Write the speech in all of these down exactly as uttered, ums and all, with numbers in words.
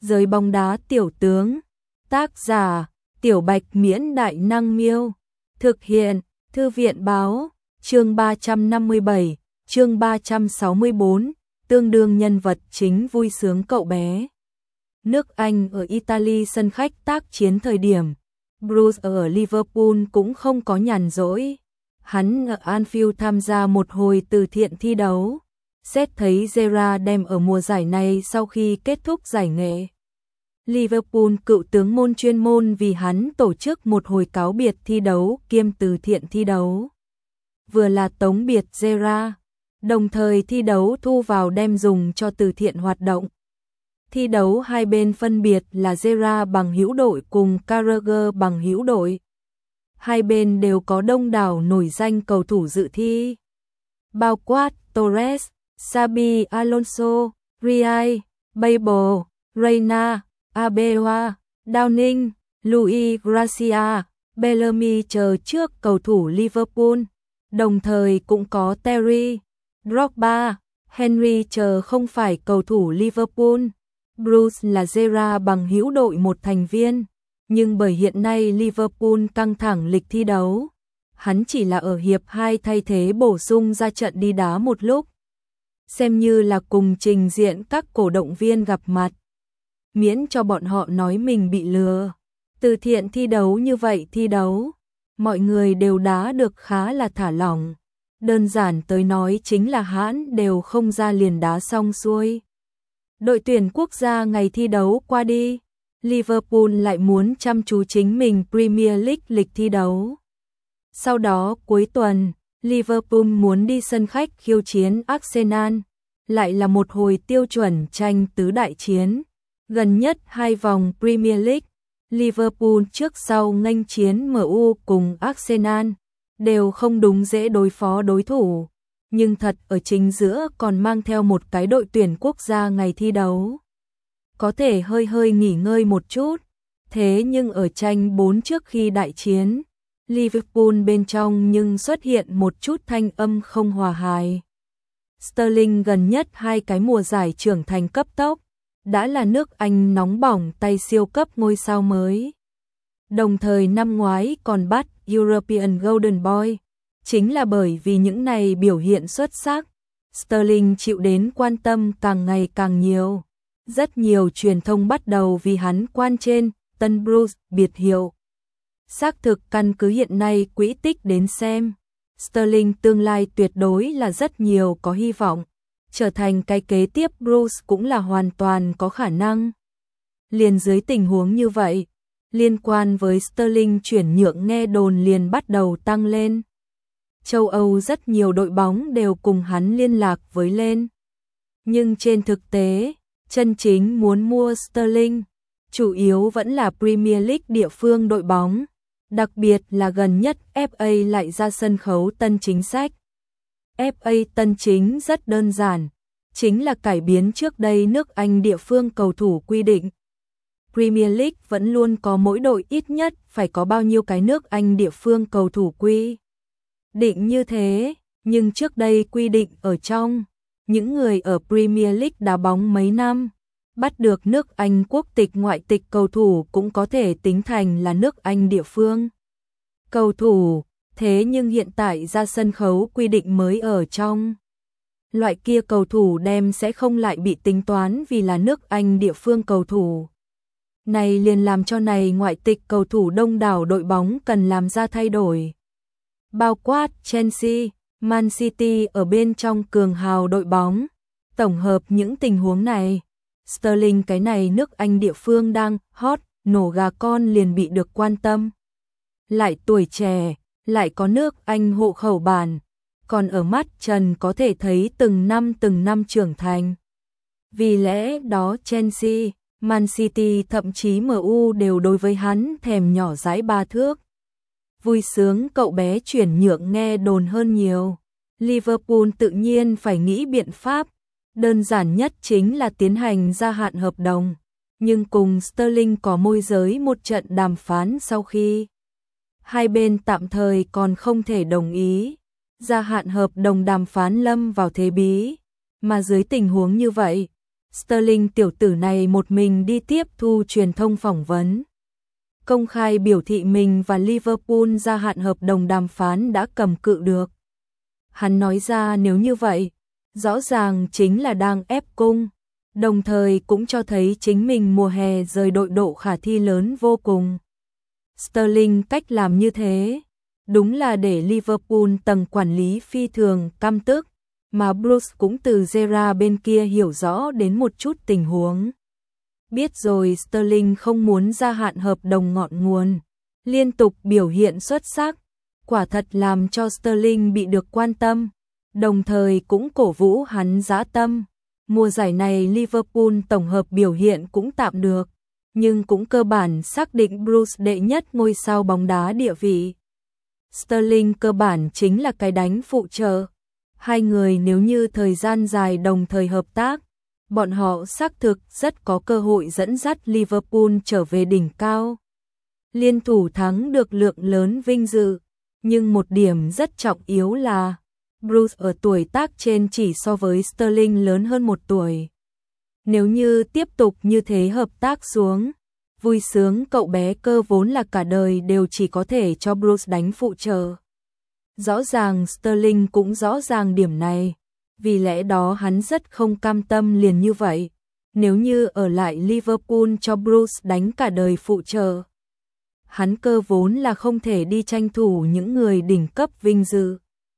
Giới bóng đá tiểu tướng. Tác giả: Tiểu Bạch Miễn Đại Năng Miêu. Thực hiện: Thư viện báo. Chương ba trăm năm mươi bảy, chương ba trăm sáu mươi bốn, tương đương nhân vật chính vui sướng cậu bé. Nước Anh ở Italy sân khách tác chiến thời điểm, Bruce ở Liverpool cũng không có nhàn rỗi. Hắn ở Anfield tham gia một hồi từ thiện thi đấu. Xét thấy Gerrard đem ở mùa giải này sau khi kết thúc giải nghệ. Liverpool cựu tướng môn chuyên môn vì hắn tổ chức một hồi cáo biệt thi đấu kiêm từ thiện thi đấu. Vừa là tống biệt Gerrard, đồng thời thi đấu thu vào đem dùng cho từ thiện hoạt động. Thi đấu hai bên phân biệt là Gerrard bằng hữu đội cùng Carragher bằng hữu đội. Hai bên đều có đông đảo nổi danh cầu thủ dự thi, bao quát Torres, Xabi Alonso, Riai, Babel, Reina, Abewa, Downing, Luis Gracia, Bellamy chờ trước cầu thủ Liverpool, đồng thời cũng có Terry, Drogba, Henry chờ không phải cầu thủ Liverpool. Bruce là Gerrard bằng hữu đội một thành viên, nhưng bởi hiện nay Liverpool căng thẳng lịch thi đấu, hắn chỉ là ở hiệp hai thay thế bổ sung ra trận đi đá một lúc, xem như là cùng trình diện các cổ động viên gặp mặt, miễn cho bọn họ nói mình bị lừa. Từ thiện thi đấu như vậy thi đấu, mọi người đều đá được khá là thả lỏng, đơn giản tới nói chính là hãn đều không ra liền đá xong xuôi. Đội tuyển quốc gia ngày thi đấu qua đi, Liverpool lại muốn chăm chú chính mình Premier League lịch thi đấu. Sau đó cuối tuần, Liverpool muốn đi sân khách khiêu chiến Arsenal, lại là một hồi tiêu chuẩn tranh tứ đại chiến. Gần nhất hai vòng Premier League, Liverpool trước sau nghênh chiến em u cùng Arsenal, đều không đúng dễ đối phó đối thủ. Nhưng thật ở chính giữa còn mang theo một cái đội tuyển quốc gia ngày thi đấu. Có thể hơi hơi nghỉ ngơi một chút, thế nhưng ở tranh bốn trước khi đại chiến, Liverpool bên trong nhưng xuất hiện một chút thanh âm không hòa hài. Sterling gần nhất hai cái mùa giải trưởng thành cấp tốc, đã là nước Anh nóng bỏng tay siêu cấp ngôi sao mới. Đồng thời năm ngoái còn bắt European Golden Boy. Chính là bởi vì những này biểu hiện xuất sắc, Sterling chịu đến quan tâm càng ngày càng nhiều. Rất nhiều truyền thông bắt đầu vì hắn quan trên tân Bruce biệt hiệu. Xác thực căn cứ hiện nay quỹ tích đến xem, Sterling tương lai tuyệt đối là rất nhiều có hy vọng, trở thành cái kế tiếp Bruce cũng là hoàn toàn có khả năng. Liền dưới tình huống như vậy, liên quan với Sterling chuyển nhượng nghe đồn liền bắt đầu tăng lên. Châu Âu rất nhiều đội bóng đều cùng hắn liên lạc với lên. Nhưng trên thực tế, chân chính muốn mua Sterling, chủ yếu vẫn là Premier League địa phương đội bóng, đặc biệt là gần nhất ép a lại ra sân khấu tân chính sách. ép a tân chính rất đơn giản, chính là cải biến trước đây nước Anh địa phương cầu thủ quy định. Premier League vẫn luôn có mỗi đội ít nhất phải có bao nhiêu cái nước Anh địa phương cầu thủ quy định như thế, nhưng trước đây quy định ở trong, những người ở Premier League đá bóng mấy năm, bắt được nước Anh quốc tịch ngoại tịch cầu thủ cũng có thể tính thành là nước Anh địa phương cầu thủ, thế nhưng hiện tại ra sân khấu quy định mới ở trong. Loại kia cầu thủ đem sẽ không lại bị tính toán vì là nước Anh địa phương cầu thủ. Này liền làm cho này ngoại tịch cầu thủ đông đảo đội bóng cần làm ra thay đổi. Bao quát Chelsea, Man City ở bên trong cường hào đội bóng. Tổng hợp những tình huống này, Sterling cái này nước Anh địa phương đang hot, nổ gà con liền bị được quan tâm. Lại tuổi trẻ, lại có nước Anh hộ khẩu bản, còn ở mắt trần có thể thấy từng năm từng năm trưởng thành. Vì lẽ đó Chelsea, Man City thậm chí em u đều đối với hắn thèm nhỏ dãi ba thước. Vui sướng cậu bé chuyển nhượng nghe đồn hơn nhiều. Liverpool tự nhiên phải nghĩ biện pháp, đơn giản nhất chính là tiến hành gia hạn hợp đồng, nhưng cùng Sterling có môi giới một trận đàm phán sau khi hai bên tạm thời còn không thể đồng ý, gia hạn hợp đồng đàm phán lâm vào thế bí, mà dưới tình huống như vậy, Sterling tiểu tử này một mình đi tiếp thu truyền thông phỏng vấn. Công khai biểu thị mình và Liverpool gia hạn hợp đồng đàm phán đã cầm cự được. Hắn nói ra nếu như vậy, rõ ràng chính là đang ép cung, đồng thời cũng cho thấy chính mình mùa hè rời đội độ khả thi lớn vô cùng. Sterling cách làm như thế, đúng là để Liverpool tầng quản lý phi thường căm tức, mà Bruce cũng từ Gerrard bên kia hiểu rõ đến một chút tình huống. Biết rồi Sterling không muốn gia hạn hợp đồng ngọn nguồn, liên tục biểu hiện xuất sắc, quả thật làm cho Sterling bị được quan tâm, đồng thời cũng cổ vũ hắn dã tâm. Mùa giải này Liverpool tổng hợp biểu hiện cũng tạm được, nhưng cũng cơ bản xác định Bruce đệ nhất ngôi sao bóng đá địa vị. Sterling cơ bản chính là cái đánh phụ trợ. Hai người nếu như thời gian dài đồng thời hợp tác, bọn họ xác thực rất có cơ hội dẫn dắt Liverpool trở về đỉnh cao. Liên thủ thắng được lượng lớn vinh dự, nhưng một điểm rất trọng yếu là Bruce ở tuổi tác trên chỉ so với Sterling lớn hơn một tuổi. Nếu như tiếp tục như thế hợp tác xuống, vui sướng cậu bé cơ vốn là cả đời đều chỉ có thể cho Bruce đánh phụ trợ. Rõ ràng Sterling cũng rõ ràng điểm này, vì lẽ đó hắn rất không cam tâm liền như vậy. Nếu như ở lại Liverpool cho Bruce đánh cả đời phụ trợ, hắn cơ vốn là không thể đi tranh thủ những người đỉnh cấp vinh dự.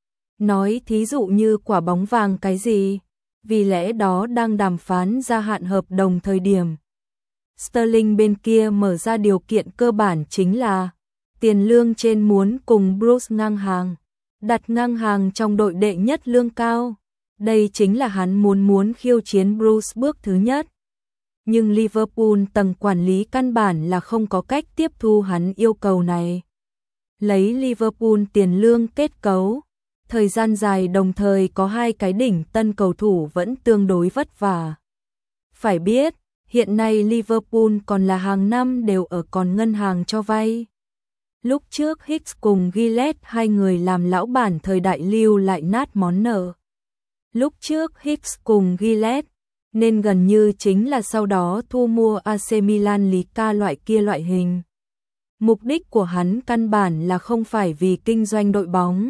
Nói thí dụ như quả bóng vàng cái gì, vì lẽ đó đang đàm phán gia hạn hợp đồng thời điểm. Sterling bên kia mở ra điều kiện cơ bản chính là tiền lương trên muốn cùng Bruce ngang hàng, đặt ngang hàng trong đội đệ nhất lương cao. Đây chính là hắn muốn muốn khiêu chiến Bruce bước thứ nhất. Nhưng Liverpool tầng quản lý căn bản là không có cách tiếp thu hắn yêu cầu này. Lấy Liverpool tiền lương kết cấu, thời gian dài đồng thời có hai cái đỉnh tân cầu thủ vẫn tương đối vất vả. Phải biết, hiện nay Liverpool còn là hàng năm đều ở còn ngân hàng cho vay. Lúc trước Hicks cùng Gillett hai người làm lão bản thời đại lưu lại nát món nợ. Lúc trước Hicks cùng Gillett, nên gần như chính là sau đó thu mua a xê Milan Lica loại kia loại hình. Mục đích của hắn căn bản là không phải vì kinh doanh đội bóng.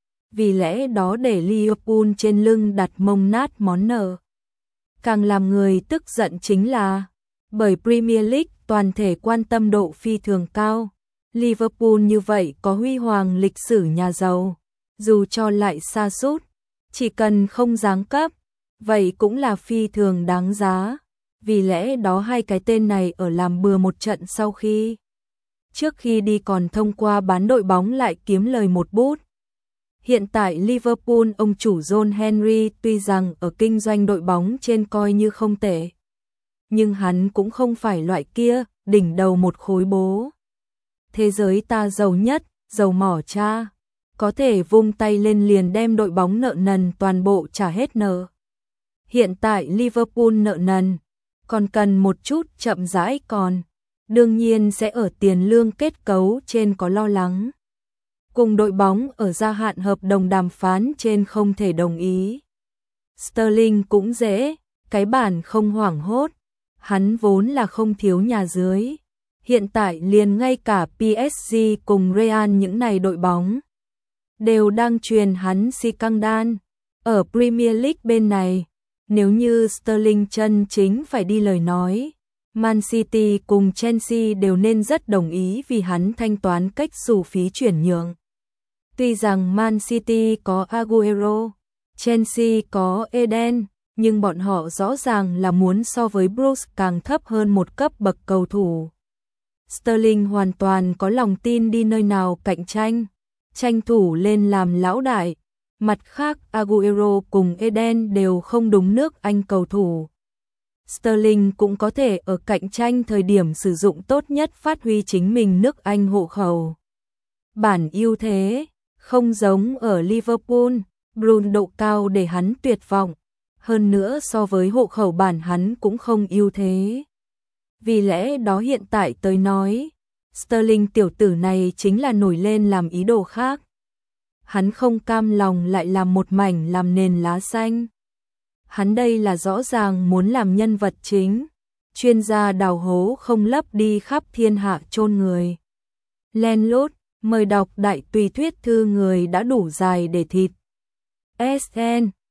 Vì lẽ đó để Liverpool trên lưng đặt mông nát món nợ. Càng làm người tức giận chính là, bởi Premier League toàn thể quan tâm độ phi thường cao. Liverpool như vậy có huy hoàng lịch sử nhà giàu, dù cho lại sa sút, chỉ cần không giáng cấp, vậy cũng là phi thường đáng giá. Vì lẽ đó hai cái tên này ở làm bừa một trận sau khi, trước khi đi còn thông qua bán đội bóng lại kiếm lời một bút. Hiện tại Liverpool ông chủ John Henry tuy rằng ở kinh doanh đội bóng trên coi như không tệ, nhưng hắn cũng không phải loại kia, đỉnh đầu một khối bố. Thế giới ta giàu nhất, giàu mỏ cha, có thể vung tay lên liền đem đội bóng nợ nần toàn bộ trả hết nợ. Hiện tại Liverpool nợ nần, còn cần một chút chậm rãi còn, đương nhiên sẽ ở tiền lương kết cấu trên có lo lắng. Cùng đội bóng ở gia hạn hợp đồng đàm phán trên không thể đồng ý. Sterling cũng dễ, cái bản không hoảng hốt, hắn vốn là không thiếu nhà dưới. Hiện tại liền ngay cả pê ét giê cùng Real những này đội bóng đều đang truyền hắn si căng đan. Ở Premier League bên này, nếu như Sterling chân chính phải đi lời nói, Man City cùng Chelsea đều nên rất đồng ý vì hắn thanh toán cách xù phí chuyển nhượng. Tuy rằng Man City có Aguero, Chelsea có Eden, nhưng bọn họ rõ ràng là muốn so với Bruce càng thấp hơn một cấp bậc cầu thủ. Sterling hoàn toàn có lòng tin đi nơi nào cạnh tranh, tranh thủ lên làm lão đại. Mặt khác Aguero cùng Eden đều không đúng nước Anh cầu thủ. Sterling cũng có thể ở cạnh tranh thời điểm sử dụng tốt nhất phát huy chính mình nước Anh hộ khẩu. Bản ưu thế, không giống ở Liverpool, Bruno độ cao để hắn tuyệt vọng. Hơn nữa so với hộ khẩu bản hắn cũng không ưu thế. Vì lẽ đó hiện tại tới nói, Sterling tiểu tử này chính là nổi lên làm ý đồ khác. Hắn không cam lòng lại làm một mảnh làm nền lá xanh. hắn đây là rõ ràng muốn làm nhân vật chính, chuyên gia đào hố không lấp đi khắp thiên hạ chôn người. Len lút, mời đọc đại tùy thuyết thư người đã đủ dài để thịt. ét en